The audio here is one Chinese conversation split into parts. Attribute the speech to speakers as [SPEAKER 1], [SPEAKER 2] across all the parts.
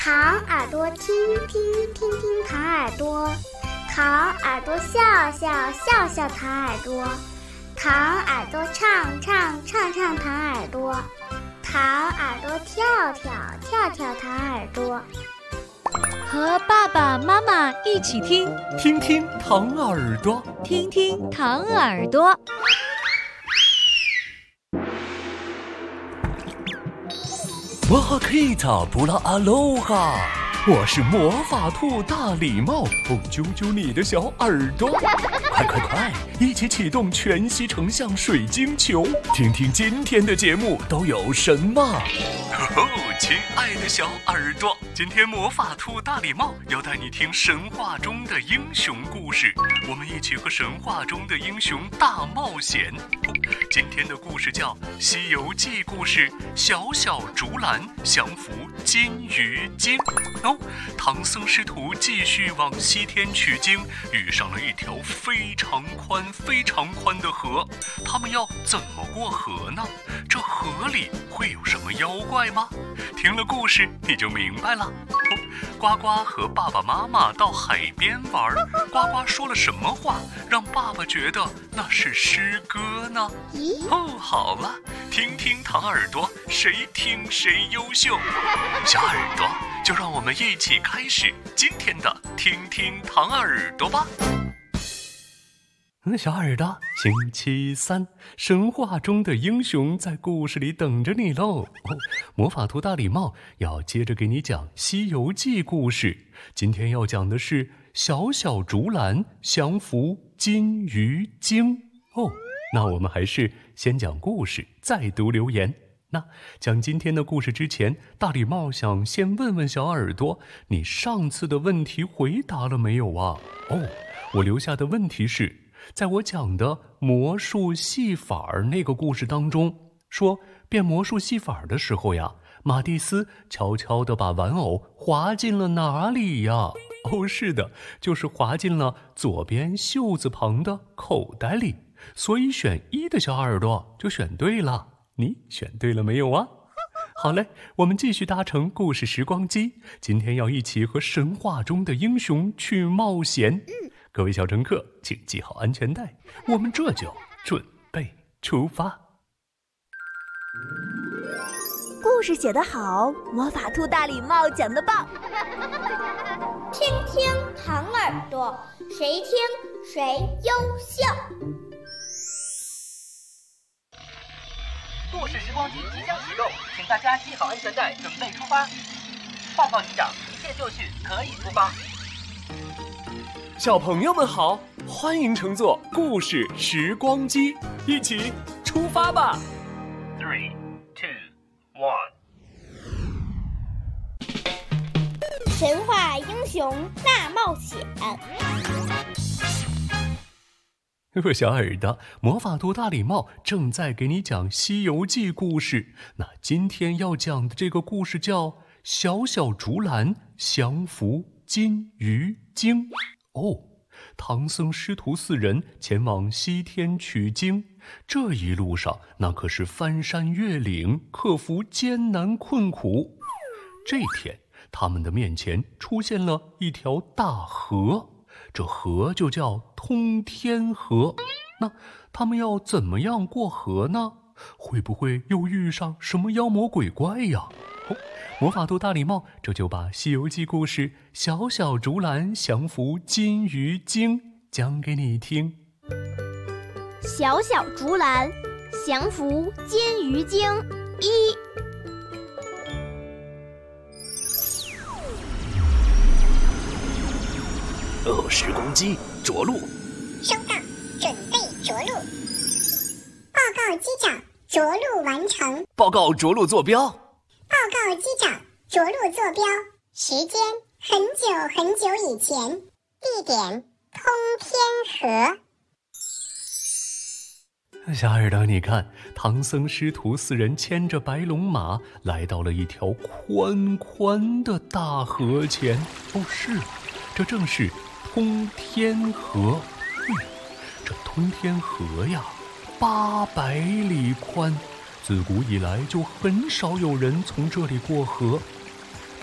[SPEAKER 1] 糖耳朵听听听听糖耳朵，糖耳朵笑笑笑笑糖耳朵，糖耳朵唱唱唱唱糖耳朵，糖耳朵跳跳跳跳糖耳朵。
[SPEAKER 2] 和爸爸妈妈一起听，
[SPEAKER 3] 听听糖耳朵，
[SPEAKER 2] 听听糖耳朵。
[SPEAKER 3] 哇哈 Kita 布拉阿罗哈，我是魔法兔大礼帽，揪揪你的小耳朵，快快快，一起启动全息成像水晶球，听听今天的节目都有什么。亲爱的小耳朵，今天魔法兔大礼帽要带你听神话中的英雄故事，我们一起和神话中的英雄大冒险。今天的故事叫《西游记》故事，小小竹篮降服金鱼精。唐僧师徒继续往西天取经，遇上了一条非常宽的河，他们要怎么过河呢？这河里会有什么妖怪吗？听了故事你就明白了。呱呱和爸爸妈妈到海边玩，呱呱说了什么话让爸爸觉得那是诗歌呢？好了，听听糖耳朵，谁听谁优秀。小耳朵，就让我们一起开始今天的听听糖耳朵吧。小耳朵，星期三，神话中的英雄在故事里等着你喽。魔法兔大礼帽要接着给你讲《西游记》故事，今天要讲的是小小竹篮降服金鱼精。那我们还是先讲故事，再读留言。那讲今天的故事之前，大礼帽想先问问小耳朵，你上次的问题回答了没有啊？我留下的问题是，在我讲的魔术戏法那个故事当中，说变魔术戏法的时候呀，马蒂斯悄悄地把玩偶滑进了哪里呀？是的，就是滑进了左边袖子旁的口袋里。所以选一的小耳朵就选对了，你选对了没有啊？好嘞，我们继续搭乘故事时光机，今天要一起和神话中的英雄去冒险。各位小乘客，请系好安全带，我们这就准备出发。
[SPEAKER 4] 故事写得好，魔法兔大礼帽讲得棒。
[SPEAKER 1] 听听糖耳朵，谁听谁优秀。
[SPEAKER 5] 故事时光机即将启动，请大家系好安全带，准备出发。报告机长，一切就绪，可以出发。
[SPEAKER 3] 小朋友们好，欢迎乘坐故事时光机，一起出发吧。
[SPEAKER 5] 3、2、1。
[SPEAKER 1] 神话英雄大冒险。
[SPEAKER 3] 小耳朵，魔法兔大礼帽正在给你讲《西游记》故事。那今天要讲的这个故事叫《小小竹篮降服金鱼精》。唐僧师徒4人前往西天取经，这一路上那可是翻山越岭，克服艰难困苦。这天，他们的面前出现了一条大河，这河就叫通天河。那他们要怎么样过河呢？会不会又遇上什么妖魔鬼怪呀？魔法兔大礼帽这就把《西游记》故事小小竹篮降服金鱼精讲给你听。
[SPEAKER 1] 小小竹篮降服金鱼精1。
[SPEAKER 3] 时光机着陆。
[SPEAKER 6] 收到，准备着陆。报告机长，着陆完成。
[SPEAKER 3] 报告着陆坐标。
[SPEAKER 6] 报告机长，着陆坐标。时间很久以前，地点通天
[SPEAKER 3] 河。小耳朵，你看，唐僧师徒4人牵着白龙马来到了一条宽的大河前。是，这正是通天河。这通天河呀，800里宽，自古以来就很少有人从这里过河。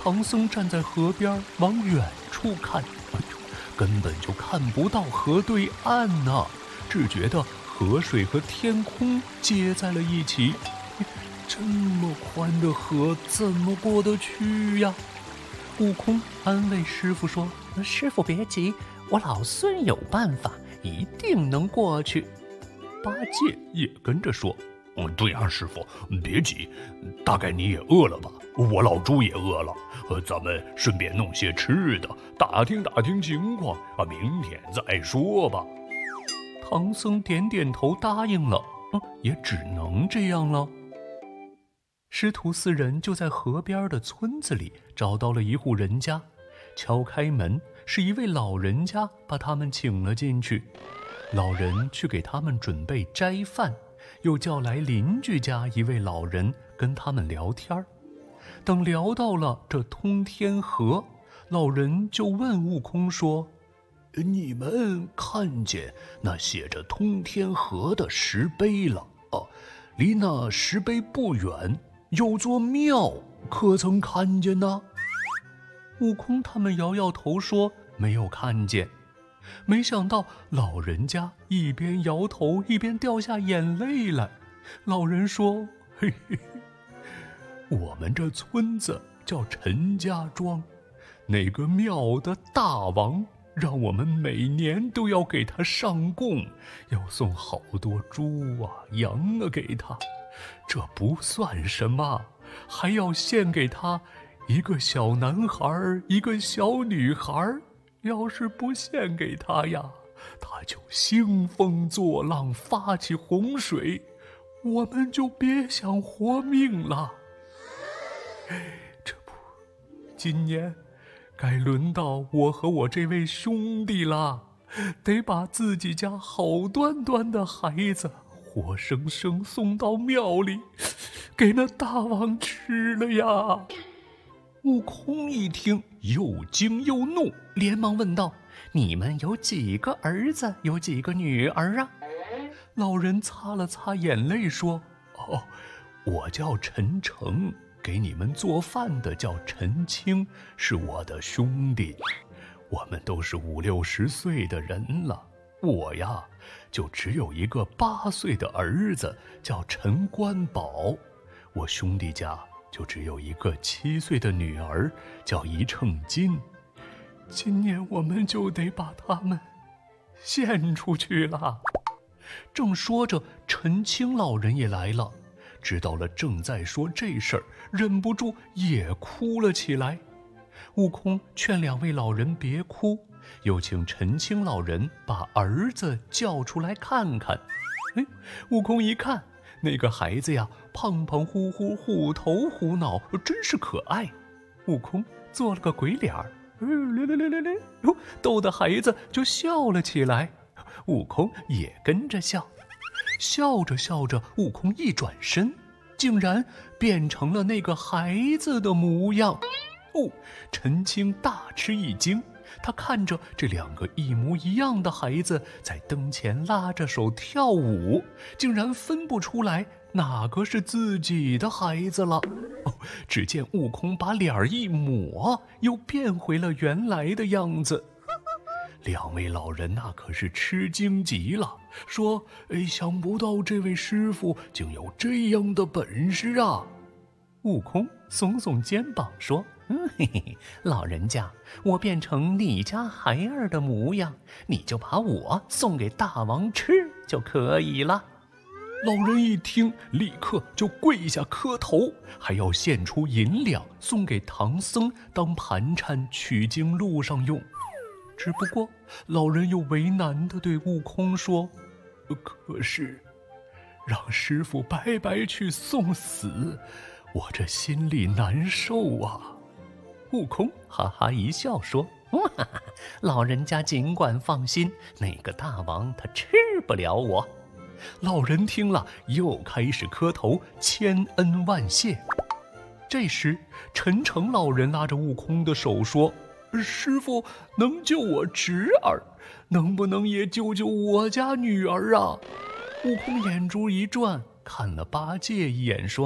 [SPEAKER 3] 唐僧站在河边往远处看，根本就看不到河对岸呢，只觉得河水和天空接在了一起。这么宽的河怎么过得去呀？悟空安慰师傅说：“师傅别急，我老孙有办法，一定能过去。”八戒也跟着说：“对啊，师傅，别急，大概你也饿了吧？我老猪也饿了，咱们顺便弄些吃的，打听打听情况明天再说吧。”唐僧点点头答应了，也只能这样了。师徒四人就在河边的村子里找到了一户人家，敲开门，是一位老人家把他们请了进去。老人去给他们准备斋饭，又叫来邻居家一位老人跟他们聊天。等聊到了这通天河，老人就问悟空说：“你们看见那写着通天河的石碑了？离那石碑不远有座庙，可曾看见呢？”悟空他们摇摇头说没有看见。没想到老人家一边摇头一边掉下眼泪来。老人说：“嘿嘿，我们这村子叫陈家庄，那个庙的大王让我们每年都要给他上供，要送好多猪啊羊啊给他，这不算什么，还要献给他一个小男孩一个小女孩，要是不献给他呀，他就兴风作浪发起洪水，我们就别想活命了。这不，今年该轮到我和我这位兄弟了，得把自己家好端端的孩子活生生送到庙里，给那大王吃了呀。”悟空一听，又惊又怒，连忙问道：“你们有几个儿子，有几个女儿啊？”老人擦了擦眼泪说：“我叫陈诚，给你们做饭的叫陈清，是我的兄弟。我们都是50、60岁的人了，我呀，就只有一个8岁的儿子，叫陈官宝。我兄弟家就只有一个7岁的女儿，叫一秤金。今年我们就得把他们献出去了。”正说着，陈清老人也来了，知道了正在说这事儿，忍不住也哭了起来。悟空劝两位老人别哭，又请陈清老人把儿子叫出来看看。悟空一看，那个孩子呀，胖胖乎乎，虎头虎脑，真是可爱。悟空做了个鬼脸儿，逗得孩子就笑了起来。悟空也跟着笑，笑着笑着，悟空一转身，竟然变成了那个孩子的模样。陈清大吃一惊，他看着这2个一模一样的孩子在灯前拉着手跳舞，竟然分不出来哪个是自己的孩子了。只见悟空把脸儿一抹，又变回了原来的样子。2位老人那可是吃惊极了，说：“想不到这位师傅竟有这样的本事啊！”悟空耸耸肩膀说：“嘿嘿，老人家，我变成你家孩儿的模样，你就把我送给大王吃就可以了。”老人一听，立刻就跪下磕头，还要献出银两送给唐僧当盘缠取经路上用。只不过老人又为难地对悟空说：“可是让师傅白白去送死，我这心里难受啊。”悟空哈哈一笑说：“老人家尽管放心，那个大王他吃不了我。”老人听了，又开始磕头，千恩万谢。这时，陈诚老人拉着悟空的手说：“师傅能救我侄儿，能不能也救救我家女儿啊？”悟空眼珠一转，看了八戒一眼，说：“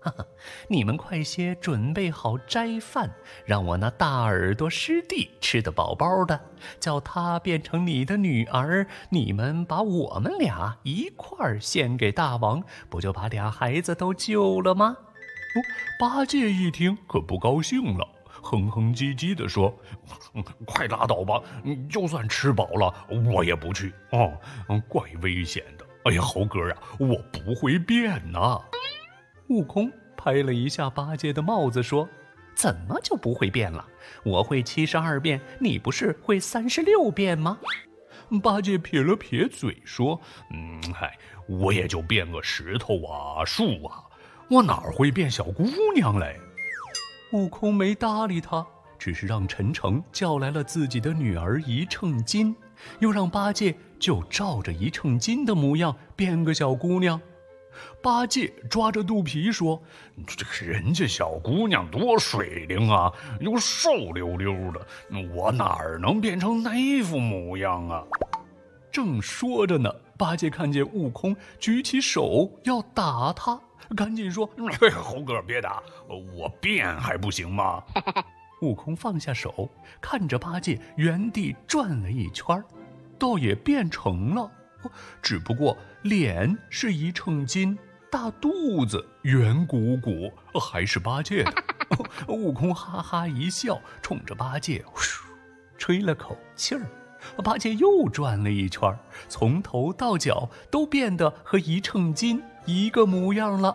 [SPEAKER 3] 哈哈，你们快些准备好斋饭，让我那大耳朵师弟吃得饱饱的，叫他变成你的女儿，你们把我们俩一块儿献给大王，不就把俩孩子都救了吗？八戒一听可不高兴了，哼哼唧唧地说：“快拉倒吧，就算吃饱了，我也不去哦，怪危险的。哎呀，猴哥啊，我不会变呐。”悟空拍了一下八戒的帽子说：“怎么就不会变了？我会72变，你不是会36变吗？”八戒撇了撇嘴说：“我也就变个石头啊、树啊，我哪会变小姑娘嘞？”悟空没搭理他，只是让陈诚叫来了自己的女儿一秤金，又让八戒就照着一秤金的模样变个小姑娘。八戒抓着肚皮说：“这个人家小姑娘多水灵啊，又瘦溜溜的，我哪儿能变成那副模样啊？”正说着呢，八戒看见悟空举起手要打他，赶紧说：“猴哥别打，我变还不行吗？”悟空放下手，看着八戒原地转了一圈，倒也变成了，只不过脸是一秤金，大肚子圆鼓鼓，还是八戒的。悟空哈哈一笑，冲着八戒吹了口气儿，八戒又转了一圈，从头到脚都变得和一秤金一个模样了。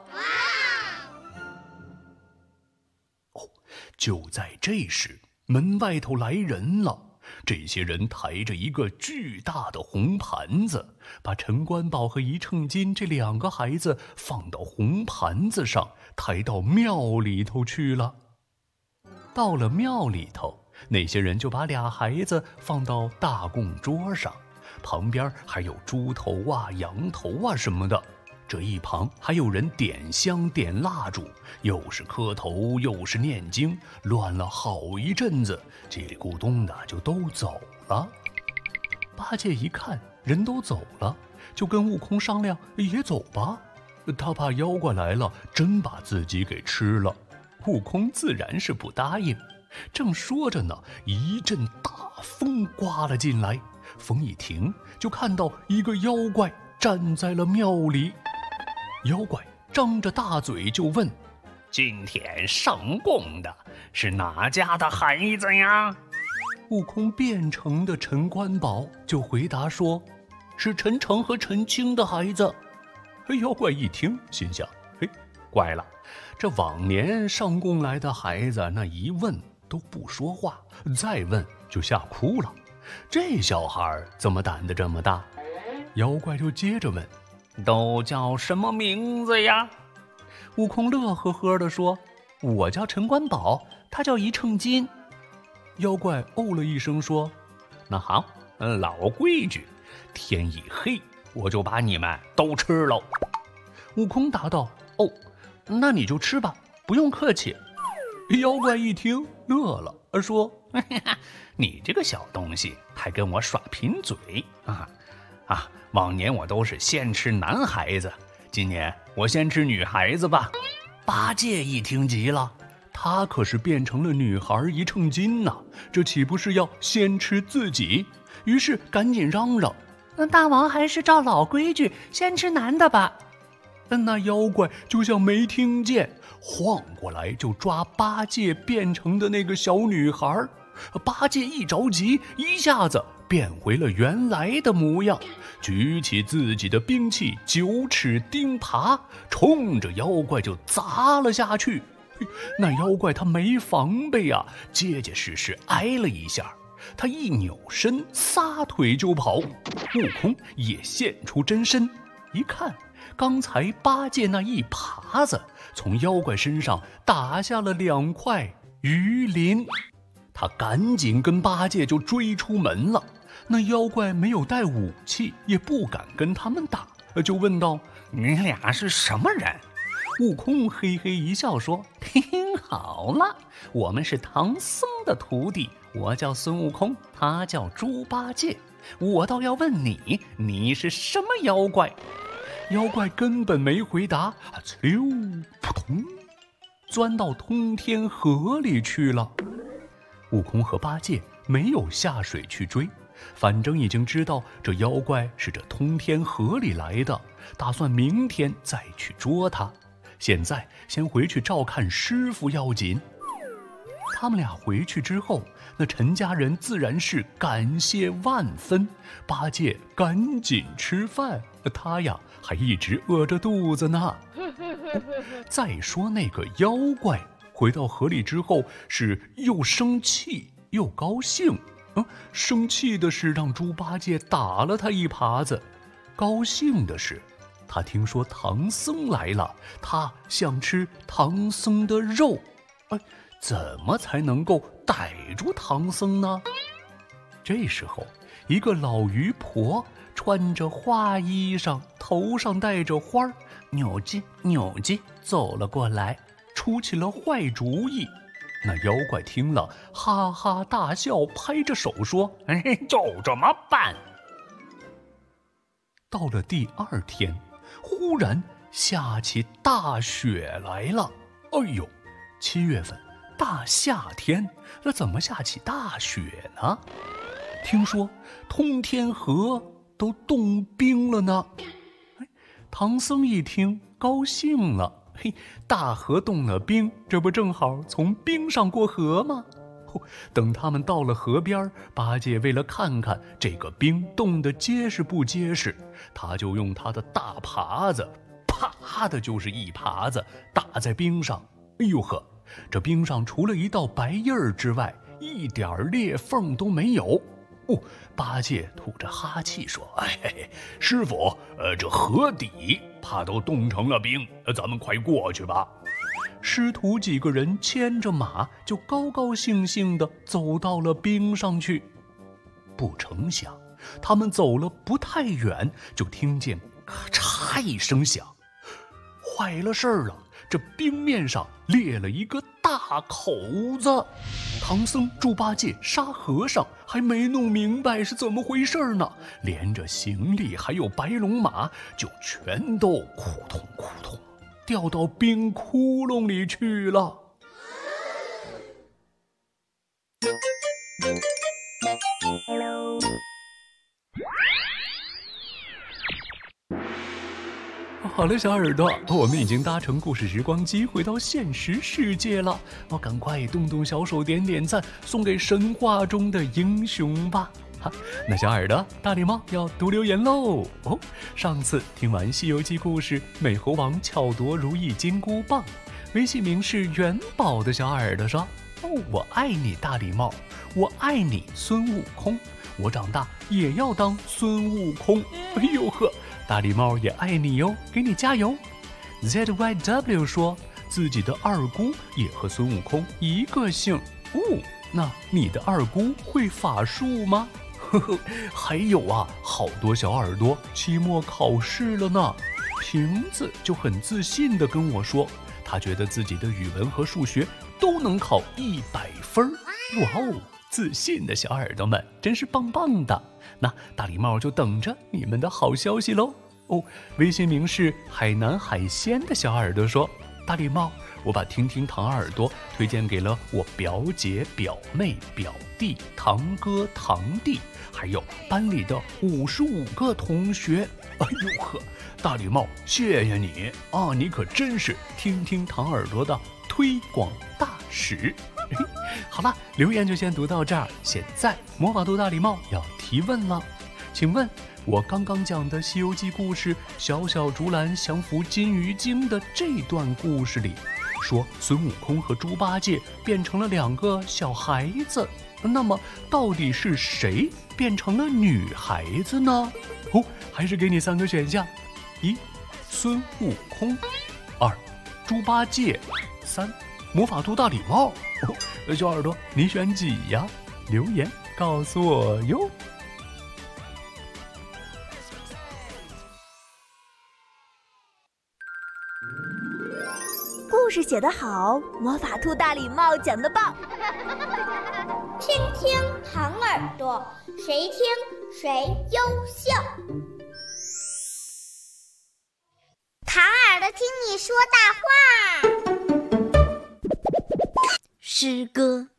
[SPEAKER 3] 就在这时，门外头来人了。这些人抬着一个巨大的红盘子，把陈官宝和一秤金这2个孩子放到红盘子上，抬到庙里头去了。到了庙里头，那些人就把俩孩子放到大供桌上，旁边还有猪头啊、羊头啊什么的。这一旁还有人点香点蜡烛，又是磕头又是念经，乱了好一阵子，叽里咕咚的就都走了。八戒一看人都走了，就跟悟空商量也走吧，他怕妖怪来了真把自己给吃了。悟空自然是不答应。正说着呢，一阵大风刮了进来，风一停，就看到一个妖怪站在了庙里。妖怪张着大嘴就问：“今天上供的是哪家的孩子呀？”悟空变成的陈官宝就回答说：“是陈诚和陈清的孩子。”妖怪一听，心想：“怪了，这往年上供来的孩子，那一问都不说话，再问就吓哭了。这小孩怎么胆子这么大？”妖怪就接着问：“都叫什么名字呀？”悟空乐呵呵地说：“我叫陈官宝，他叫一秤金。”妖怪哦了一声说：“那好，老规矩，天一黑我就把你们都吃喽。”悟空答道：“哦，那你就吃吧，不用客气。”妖怪一听乐了，说：“你这个小东西还跟我耍贫嘴啊！往年我都是先吃男孩子，今年我先吃女孩子吧。”八戒一听急了，他可是变成了女孩一秤金呐，这岂不是要先吃自己？于是赶紧嚷嚷：“那大王还是照老规矩，先吃男的吧。”那妖怪就像没听见，晃过来就抓八戒变成的那个小女孩。八戒一着急，一下子变回了原来的模样，举起自己的兵器9齿钉耙，冲着妖怪就砸了下去。那妖怪他没防备啊，结结实实挨了一下，他一扭身撒腿就跑。悟空也现出真身，一看刚才八戒那一耙子从妖怪身上打下了2块鱼鳞，他赶紧跟八戒就追出门了。那妖怪没有带武器，也不敢跟他们打，就问道：“你俩是什么人？”悟空嘿嘿一笑说：“听好了，我们是唐僧的徒弟，我叫孙悟空，他叫猪八戒。我倒要问你，你是什么妖怪？”妖怪根本没回答，呲溜扑通钻到通天河里去了。悟空和八戒没有下水去追，反正已经知道这妖怪是这通天河里来的，打算明天再去捉他。现在先回去照看师傅要紧。他们俩回去之后，那陈家人自然是感谢万分。八戒赶紧吃饭，他呀还一直饿着肚子呢。再说那个妖怪回到河里之后，是又生气又高兴。生气的是让猪八戒打了他一耙子，高兴的是他听说唐僧来了，他想吃唐僧的肉。怎么才能够逮住唐僧呢？这时候，一个老渔婆穿着花衣裳，头上戴着花，扭叽扭叽走了过来，出起了坏主意。那妖怪听了，哈哈大笑，拍着手说：“就这么办。”到了第二天，忽然下起大雪来了。哎呦，7月份。大夏天，那怎么下起大雪呢？听说通天河都冻冰了呢。唐僧一听高兴了，大河冻了冰，这不正好从冰上过河吗？等他们到了河边，八戒为了看看这个冰冻得结实不结实，他就用他的大耙子，啪的就是一耙子打在冰上。哎呦呵！这冰上除了一道白印儿之外，一点裂缝都没有。八戒吐着哈气说：“师傅，这河底怕都冻成了冰，咱们快过去吧。”师徒几个人牵着马，就高高兴兴地走到了冰上去。不成想，他们走了不太远，就听见咔嚓一声响，坏了事儿了！这冰面上裂了一个大口子，唐僧、猪八戒、沙和尚还没弄明白是怎么回事呢，连着行李还有白龙马就全都扑通扑通掉到冰窟窿里去了。好了，小耳朵，我们已经搭乘故事时光机回到现实世界了。赶快动动小手，点点赞，送给神话中的英雄吧。那小耳朵，大礼帽要读留言喽。上次听完《西游记》故事，美猴王巧夺如意金箍棒，微信名是元宝的小耳朵说：“我爱你大礼帽，我爱你孙悟空，我长大也要当孙悟空。”哎呦呵！大礼帽也爱你哟，给你加油。ZYW 说自己的二姑也和孙悟空一个姓。那你的二姑会法术吗？还有啊，好多小耳朵期末考试了呢。瓶子就很自信地跟我说，他觉得自己的语文和数学都能考100分。哇哦！自信的小耳朵们真是棒棒的，那大礼帽就等着你们的好消息喽。微信名是海南海鲜的小耳朵说：“大礼帽，我把听听糖耳朵推荐给了我表姐、表妹、表弟、堂哥、堂弟，还有班里的55个同学。”哎呦呵，大礼帽，谢谢你啊！你可真是听听糖耳朵的推广大使。好了，留言就先读到这儿。现在魔法兔大礼帽要提问了，请问我刚刚讲的《西游记》故事小小竹篮降服金鱼精的这段故事里，说孙悟空和猪八戒变成了2个小孩子，那么到底是谁变成了女孩子呢？还是给你3个选项：1. 孙悟空；2. 猪八戒；3. 魔法兔大礼帽。小耳朵，你选几呀？留言告诉我哟。
[SPEAKER 4] 故事写得好，魔法兔大礼帽讲得棒。
[SPEAKER 1] 听听糖耳朵，谁听谁优秀。糖耳朵听你说大话。
[SPEAKER 4] 诗歌。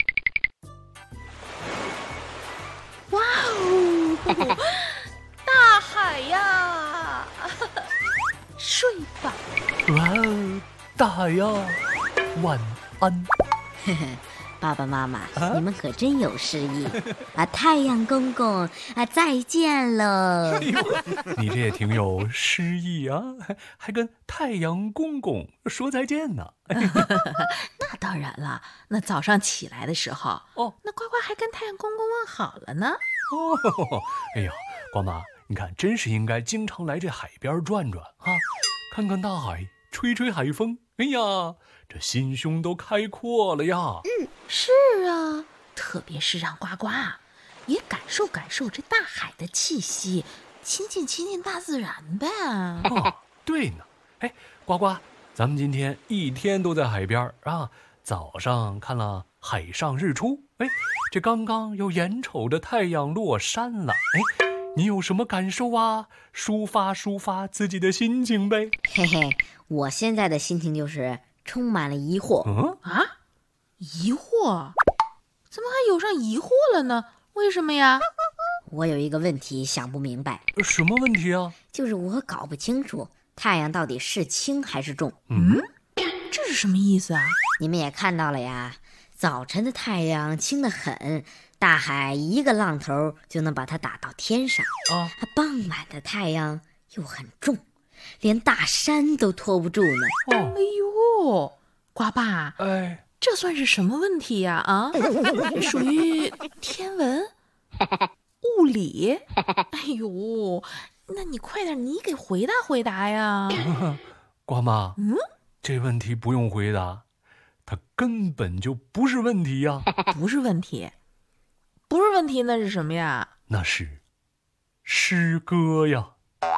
[SPEAKER 7] 哇哦，大海呀！睡吧。
[SPEAKER 3] 哇哦，大海呀，晚安。
[SPEAKER 4] 爸爸妈妈，你们可真有诗意啊！太阳公公啊，再见了。
[SPEAKER 3] 你这也挺有诗意啊，还跟太阳公公说再见呢。
[SPEAKER 7] 那当然了，那早上起来的时候，那呱呱还跟太阳公公问好了呢。
[SPEAKER 3] 哎呀，瓜妈，你看，真是应该经常来这海边转转啊，看看大海，吹吹海风。哎呀，这心胸都开阔了呀。
[SPEAKER 7] 是啊，特别是让呱呱也感受感受这大海的气息，亲近亲近大自然呗。
[SPEAKER 3] 对呢。哎，呱呱，咱们今天一天都在海边啊，早上看了海上日出，哎，这刚刚又眼瞅着太阳落山了，哎，你有什么感受啊？抒发自己的心情呗。
[SPEAKER 4] 嘿嘿，我现在的心情就是充满了疑惑。
[SPEAKER 7] 疑惑？怎么还有上疑惑了呢？为什么呀？
[SPEAKER 4] 我有一个问题想不明白。
[SPEAKER 3] 什么问题啊？
[SPEAKER 4] 就是我搞不清楚太阳到底是轻还是重。
[SPEAKER 7] 这是什么意思啊？
[SPEAKER 4] 你们也看到了呀，早晨的太阳轻得很，大海一个浪头就能把它打到天上啊。傍晚的太阳又很重，连大山都拖不住呢。
[SPEAKER 7] 哎呦，呱爸，这算是什么问题呀？属于天文、物理？哎呦，那你快点，你给回答回答呀。
[SPEAKER 3] 瓜妈，这问题不用回答，它根本就不是问题呀。
[SPEAKER 7] 不是问题，不是问题，那是什么呀？
[SPEAKER 3] 那是诗歌呀。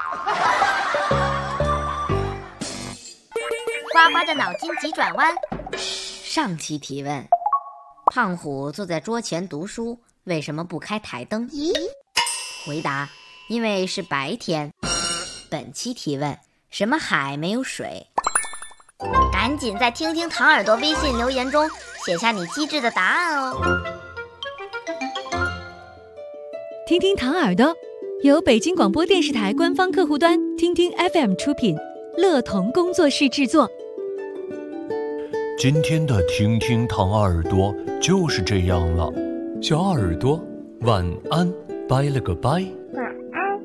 [SPEAKER 1] 呱呱的脑筋急转弯。
[SPEAKER 4] 上期提问：胖虎坐在桌前读书，为什么不开台灯？回答：因为是白天。本期提问：什么海没有水？
[SPEAKER 1] 赶紧在听听糖耳朵微信留言中写下你机智的答案哦。
[SPEAKER 2] 听听糖耳朵由北京广播电视台官方客户端听听 FM 出品，乐童工作室制作。
[SPEAKER 3] 今天的听听糖耳朵就是这样了，小耳朵晚安，拜了个拜。
[SPEAKER 6] 晚安。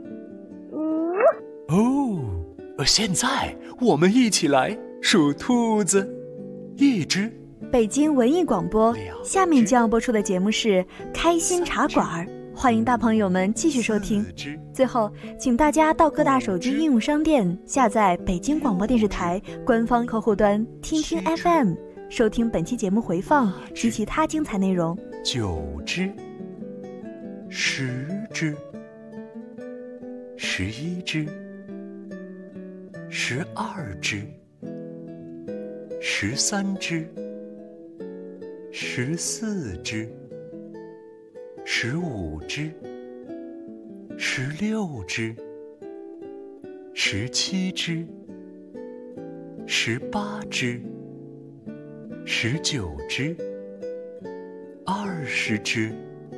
[SPEAKER 3] 现在我们一起来数兔子，一只。
[SPEAKER 8] 北京文艺广播，下面将要播出的节目是《开心茶馆》，欢迎大朋友们继续收听。最后，请大家到各大手机应用商店下载北京广播电视台官方客户端听听 FM， 收听本期节目回放及其他精彩内容。
[SPEAKER 3] 9只，10只，11只，12只，13只，14只，15只，16只，17只，18只，19只，20只。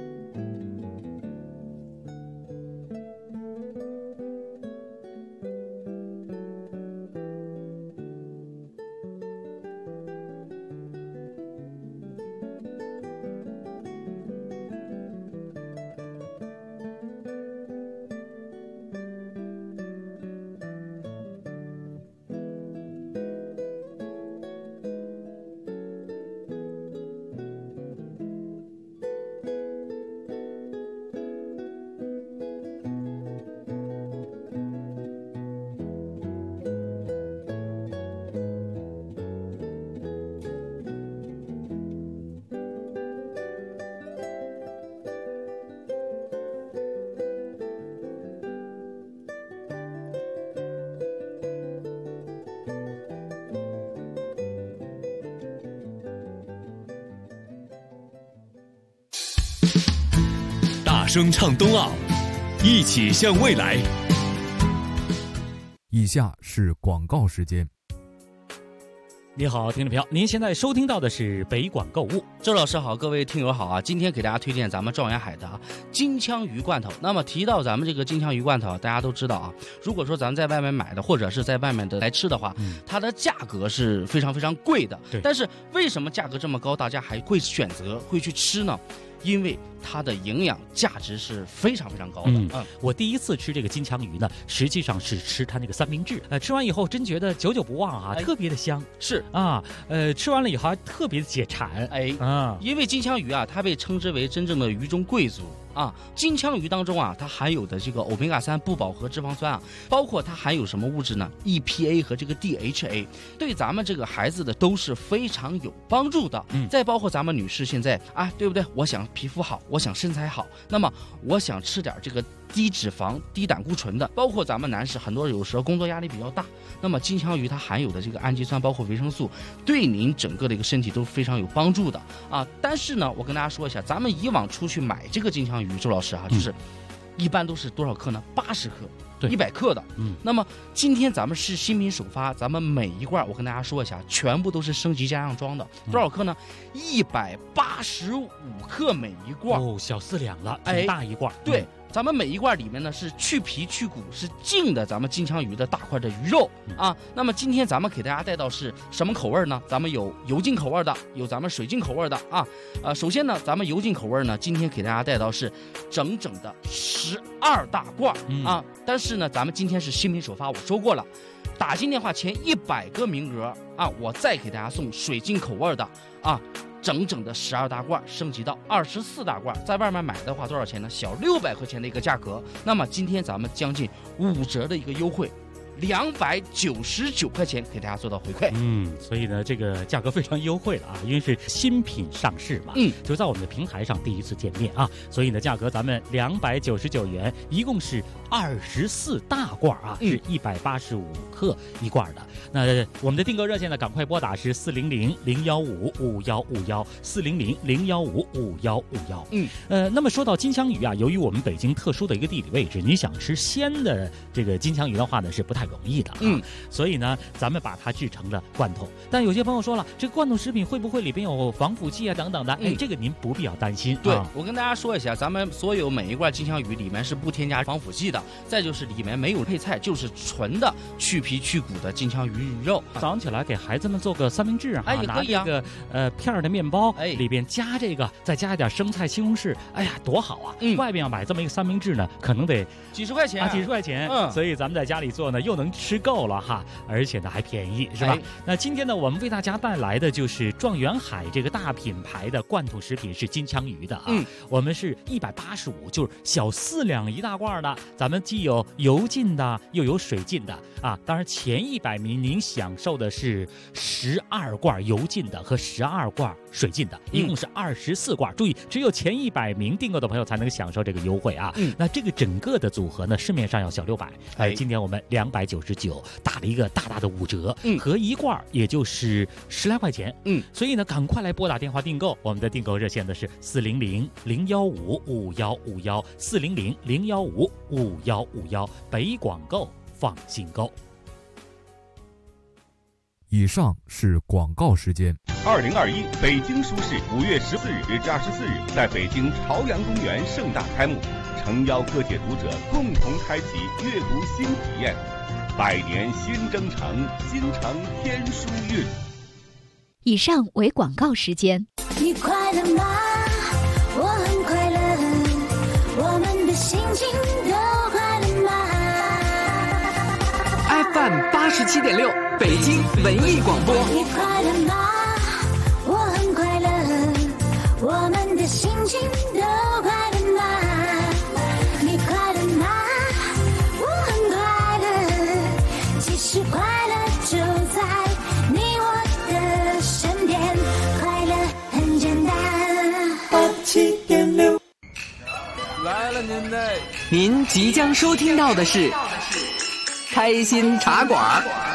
[SPEAKER 9] 大声唱冬奥，一起向未来。
[SPEAKER 10] 以下是广告时间。 你好，听众朋友，您现在收听到的是北广购物。
[SPEAKER 11] 周老师好，各位听友好啊！今天给大家推荐咱们状元海的金枪鱼罐头。那么提到咱们这个金枪鱼罐头，大家都知道啊，如果说咱们在外面买的，或者是在外面的来吃的话，它的价格是非常非常贵的。
[SPEAKER 10] 对。
[SPEAKER 11] 但是为什么价格这么高，大家还会选择会去吃呢？因为它的营养价值是非常非常高的。
[SPEAKER 10] 我第一次吃这个金枪鱼呢，实际上是吃它那个三明治。吃完以后真觉得久久不忘啊，特别的香。
[SPEAKER 11] 是
[SPEAKER 10] 啊，吃完了以后还特别的解馋。
[SPEAKER 11] 因为金枪鱼啊，它被称之为真正的鱼中贵族啊。金枪鱼当中啊，它含有的这个欧米伽3不饱和脂肪酸啊，包括它含有什么物质呢 ？EPA 和这个 DHA， 对咱们这个孩子的都是非常有帮助的。再包括咱们女士现在啊，对不对？我想皮肤好，我想身材好，那么我想吃点这个低脂肪、低胆固醇的。包括咱们男士很多有时候工作压力比较大，那么金枪鱼它含有的这个氨基酸，包括维生素，对您整个的一个身体都非常有帮助的啊。但是呢，我跟大家说一下，咱们以往出去买这个金枪鱼，周老师啊，就是一般都是多少克呢？80克。对，100克的。那么今天咱们是新品首发，咱们每一罐我跟大家说一下，全部都是升级加上装的，多少克呢？185克每一罐。
[SPEAKER 10] 哦，小4两了，挺大一罐。
[SPEAKER 11] 对。咱们每一罐里面呢是去皮去骨，是净的咱们金枪鱼的大块的鱼肉啊。那么今天咱们给大家带到是什么口味呢？咱们有油浸口味的，有咱们水浸口味的啊。首先呢，咱们油浸口味呢，今天给大家带到是整整的12大罐啊。但是呢，咱们今天是新品首发，我说过了，打进电话前100个名额啊，我再给大家送水浸口味的啊。整整的12大罐升级到24大罐，在外面买的话多少钱呢？小600块钱的一个价格。那么今天咱们将近5折的一个优惠，299块钱给大家做到回馈。
[SPEAKER 10] 所以呢，这个价格非常优惠了啊，因为是新品上市嘛，就在我们的平台上第一次见面啊，所以呢，价格咱们299元，一共是24大罐啊，是185克一罐的。那我们的订购热线呢，赶快拨打是400-015-5151，400-015-5151。那么说到金枪鱼啊，由于我们北京特殊的一个地理位置，你想吃鲜的这个金枪鱼的话呢，是不太容易的所以呢，咱们把它制成了罐头。但有些朋友说了，这个罐头食品会不会里边有防腐剂啊等等的？这个您不必要担心。
[SPEAKER 11] 对，我跟大家说一下，咱们所有每一罐金枪鱼里面是不添加防腐剂的，再就是里面没有配菜，就是纯的去皮去骨的金枪鱼肉。
[SPEAKER 10] 早上起来给孩子们做个三明治
[SPEAKER 11] 也可以啊，
[SPEAKER 10] 拿这个片的面包，里边加这个，再加一点生菜、西红柿，哎呀，多好啊！外边要买这么一个三明治呢，可能得
[SPEAKER 11] 几十块钱
[SPEAKER 10] 啊，几十块钱。所以咱们在家里做呢，又能吃够了哈，而且呢还便宜，是吧？那今天呢，我们为大家带来的就是状元海这个大品牌的罐头食品是金枪鱼的啊。我们是185，就是小4两一大罐的。咱们既有油浸的，又有水浸的啊。当然前100名您享受的是12罐油浸的和12罐水浸的，一共是24罐。注意，只有前100名订购的朋友才能享受这个优惠啊。那这个整个的组合呢，市面上要小600，今天我们299，打了一个大大的5折，合一罐也就是10来块钱。所以呢，赶快来拨打电话订购，我们的订购热线的是400-015-5151，400-015-5151，北广购放心购。
[SPEAKER 12] 以上是广告时间。
[SPEAKER 13] 2021北京书市5月14日至24日在北京朝阳公园盛大开幕，诚邀各界读者共同开启阅读新体验。百年新征程，京城天书韵。
[SPEAKER 2] 以上为广告时间。
[SPEAKER 14] 你快乐吗？我很快乐，我们的心情都快乐吗
[SPEAKER 15] ？FM 87.6，北京文艺广播。
[SPEAKER 14] 你快乐吗？我很快乐，我们的心情都快乐吗？你快乐吗？我很快乐，其实快乐就在你我的身边，快乐很简单。
[SPEAKER 15] 87.6，
[SPEAKER 16] 来了您嘞！
[SPEAKER 15] 您即将收听到的是开心茶馆。